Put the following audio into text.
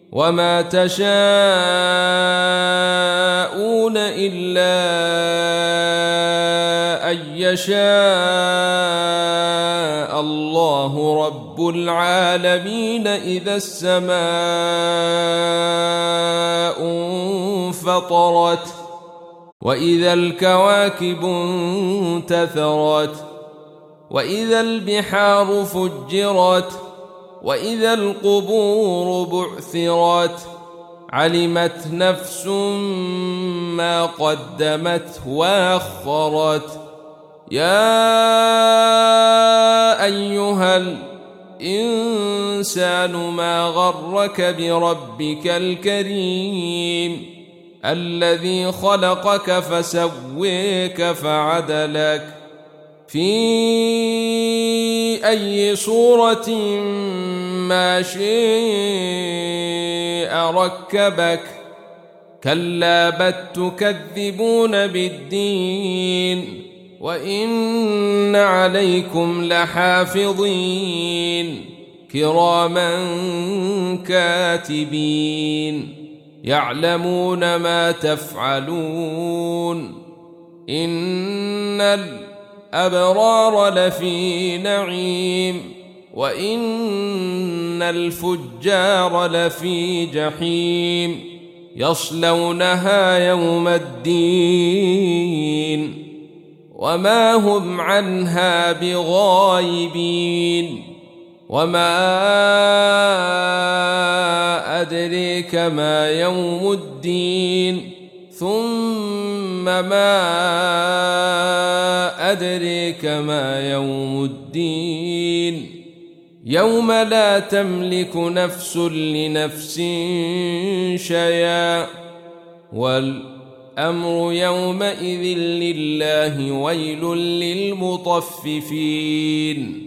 وما تشاءون إلا أن يشاء الله رب العالمين. إذا السماء انفطرت وإذا الكواكب انتثرت وإذا البحار فجرت وإذا القبور بعثرت علمت نفس ما قدمت وأخرت. يا أيها الإنسان ما غرك بربك الكريم الذي خلقك فسويك فعدلك في أي صورة ما شاء ركبك. كلا بل تكذبون بالدين وإن عليكم لحافظين كراما كاتبين يعلمون ما تفعلون. إن الأبرار لفي نعيم وإن الفجار لفي جحيم يصلونها يوم الدين وما هم عنها بغائبين. وما أدريك ما يوم الدين ثم ما أدريك ما يوم الدين يوم لا تملك نفس لنفس شيئا والأمر يومئذ لله. ويل للمطففين.